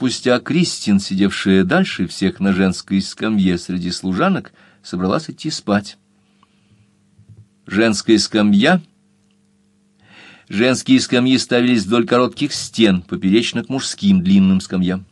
спустя Кристин, сидевшая дальше всех на женской скамье среди служанок, собралась идти спать. Женская скамья. Женские скамьи ставились вдоль коротких стен, поперечно к мужским длинным скамьям.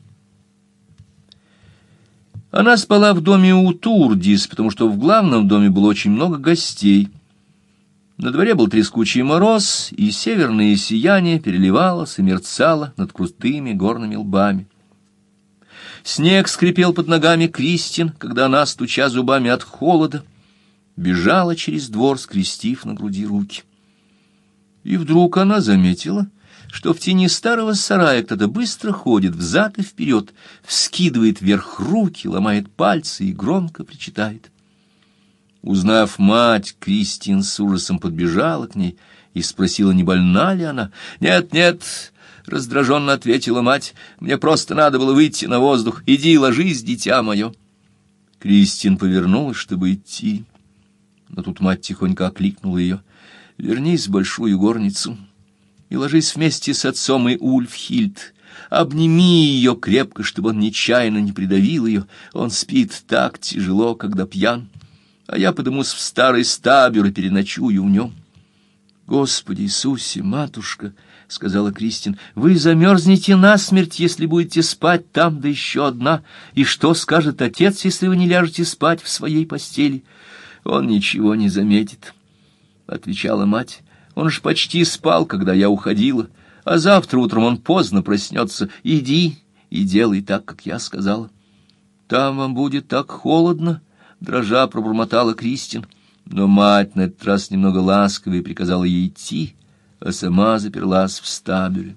Она спала в доме у Турдис, потому что в главном доме было очень много гостей. На дворе был трескучий мороз, и северное сияние переливалось и мерцало над крутыми горными лбами. Снег скрипел под ногами Кристин, когда она, стуча зубами от холода, бежала через двор, скрестив на груди руки. И вдруг она заметила, что в тени старого сарая кто-то быстро ходит взад и вперед, вскидывает вверх руки, ломает пальцы и громко причитает. Узнав мать, Кристин с ужасом подбежала к ней и спросила, не больна ли она. «Нет, нет», — раздраженно ответила мать, — «мне просто надо было выйти на воздух. Иди, ложись, дитя мое». Кристин повернулась, чтобы идти, но тут мать тихонько окликнула ее. «Вернись в большую горницу и ложись вместе с отцом и Ульфхильд. Обними ее крепко, чтобы он нечаянно не придавил ее. Он спит так тяжело, когда пьян. А я подымусь в старый стабер и переночую в нем». «Господи Иисусе, матушка», — сказала Кристин, — «вы замерзнете насмерть, если будете спать там, да еще одна. И что скажет отец, если вы не ляжете спать в своей постели?» «Он ничего не заметит», — отвечала мать. «Он ж почти спал, когда я уходила, а завтра утром он поздно проснется. Иди и делай так, как я сказала». «Там вам будет так холодно», — дрожа пробормотала Кристин. Но мать на этот раз немного ласковее приказала ей идти, а сама заперлась в стабере.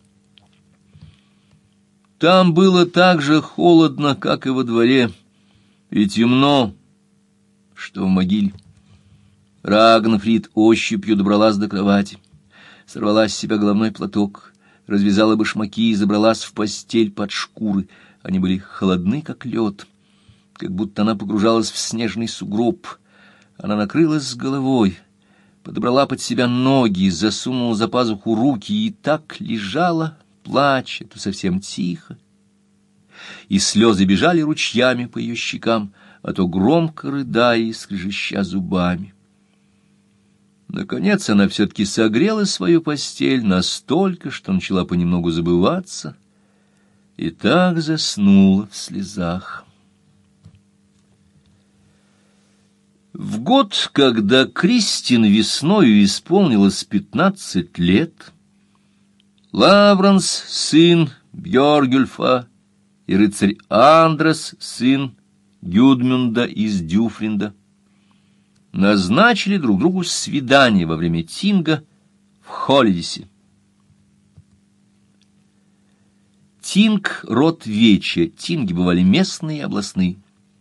Там было так же холодно, как и во дворе, и темно, что в могиле. Рагнфрид ощупью добралась до кровати, сорвала с себя головной платок, развязала башмаки и забралась в постель под шкуры. Они были холодны, как лед, как будто она погружалась в снежный сугроб. Она накрылась с головой, подобрала под себя ноги, засунула за пазуху руки и так лежала, плача, то совсем тихо, и слезы бежали ручьями по ее щекам, а то громко рыдая и скрежеща зубами. Наконец она все-таки согрела свою постель настолько, что начала понемногу забываться, и так заснула в слезах. В год, когда Кристин весною исполнилось 15 лет, Лавранс, сын Бьоргюльфа, и рыцарь Андрес, сын Гюдмюнда из Дюфринда, назначили друг другу свидание во время тинга в Холидисе. Тинг — род вече, тинги бывали местные и областные.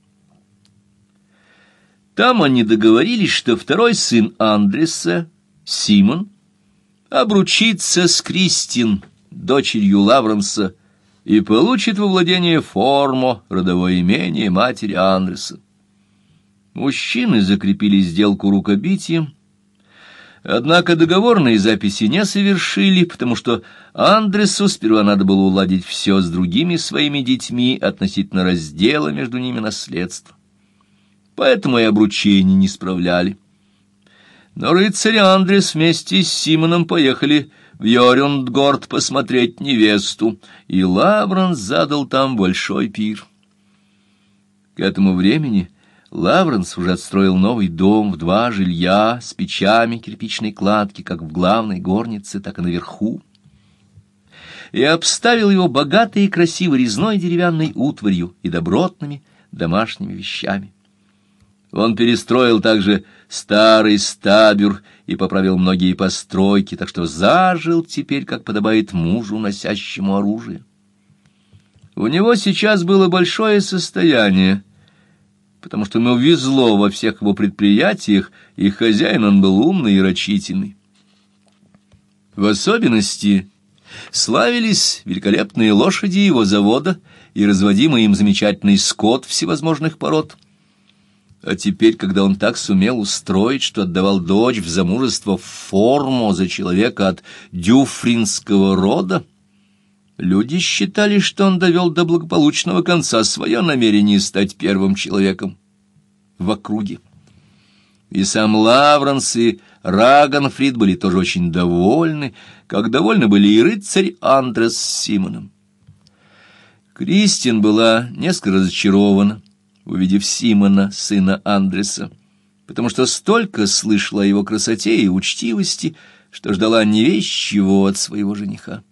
Там они договорились, что второй сын Андреса, Симон, обручится с Кристин, дочерью Лавранса, и получит во владение Формо, родовое имение матери Андреса. Мужчины закрепили сделку рукобитием, однако договорные записи не совершили, потому что Андресу сперва надо было уладить все с другими своими детьми относительно раздела между ними наследства. Поэтому и обручение не справляли. Но рыцарь Андрес вместе с Симоном поехали в Йорюндгорд посмотреть невесту, и Лавранс задал там большой пир. К этому времени Лавранс уже отстроил новый дом в 2 жилья с печами кирпичной кладки, как в главной горнице, так и наверху, и обставил его богатой и красивой резной деревянной утварью и добротными домашними вещами. Он перестроил также старый стабер и поправил многие постройки, так что зажил теперь, как подобает мужу, носящему оружие. У него сейчас было большое состояние, потому что ему везло во всех его предприятиях, и хозяин он был умный и рачительный. В особенности славились великолепные лошади его завода и разводимый им замечательный скот всевозможных пород. А теперь, когда он так сумел устроить, что отдавал дочь в замужество в Формо за человека от дюфринского рода, Люди считали, что он довел до благополучного конца свое намерение стать первым человеком в округе. И сам Лавренс, и Рагонфрид были тоже очень довольны, как довольны были и рыцарь Андрес с Симоном. Кристин была несколько разочарована, увидев Симона, сына Андреса, потому что столько слышала о его красоте и учтивости, что ждала не весть чего от своего жениха.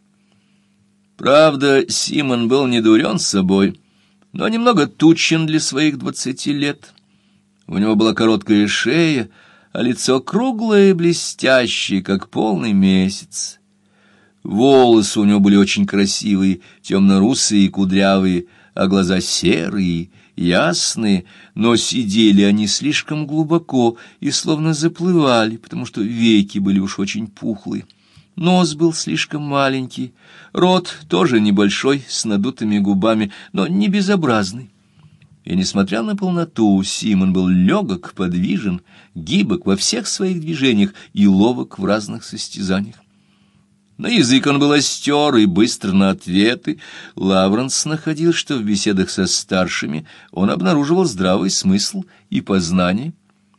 Правда, Симон был не дурен собой, но немного тучен для своих 20 лет. У него была короткая шея, а лицо круглое и блестящее, как полный месяц. Волосы у него были очень красивые, темно-русые и кудрявые, а глаза серые, ясные, но сидели они слишком глубоко и словно заплывали, потому что веки были уж очень пухлые. Нос был слишком маленький, рот тоже небольшой, с надутыми губами, но не безобразный. И, несмотря на полноту, Симон был легок, подвижен, гибок во всех своих движениях и ловок в разных состязаниях. На язык он был остер и быстр на ответы. Лавренс находил, что в беседах со старшими он обнаруживал здравый смысл и познание.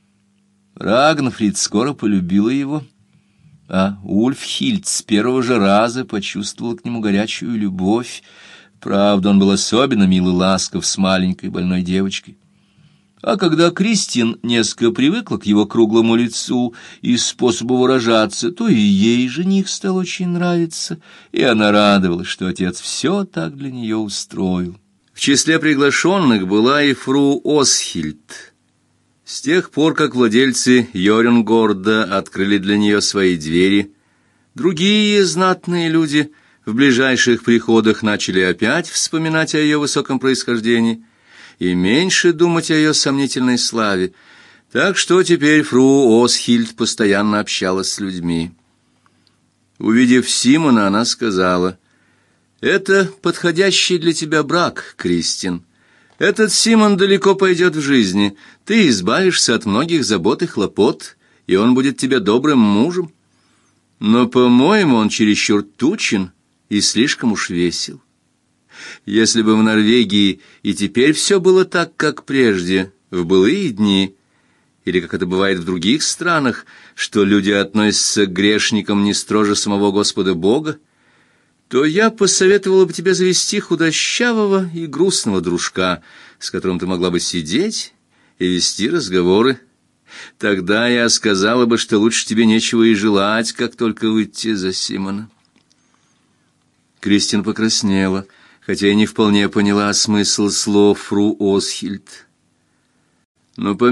Рагнфрид скоро полюбила его, а Ульфхильд с первого же раза почувствовал к нему горячую любовь. Правда, он был особенно мил и ласков с маленькой больной девочкой. А когда Кристин несколько привыкла к его круглому лицу и способу выражаться, то и ей жених стал очень нравиться, и она радовалась, что отец все так для нее устроил. В числе приглашенных была и фру Осхильд. С тех пор, как владельцы Йорюнгорда открыли для нее свои двери, другие знатные люди в ближайших приходах начали опять вспоминать о ее высоком происхождении и меньше думать о ее сомнительной славе, так что теперь фру Осхильд постоянно общалась с людьми. Увидев Симона, она сказала: «Это подходящий для тебя брак, Кристин. Этот Симон далеко пойдет в жизни, ты избавишься от многих забот и хлопот, и он будет тебе добрым мужем. Но, по-моему, он чересчур тучен и слишком уж весел. Если бы в Норвегии и теперь все было так, как прежде, в былые дни, или как это бывает в других странах, что люди относятся к грешникам не строже самого Господа Бога, то я посоветовала бы тебе завести худощавого и грустного дружка, с которым ты могла бы сидеть и вести разговоры. Тогда я сказала бы, что лучше тебе нечего и желать, как только выйти за Симона». Кристин покраснела, хотя и не вполне поняла смысл слов фру Осхильд. Но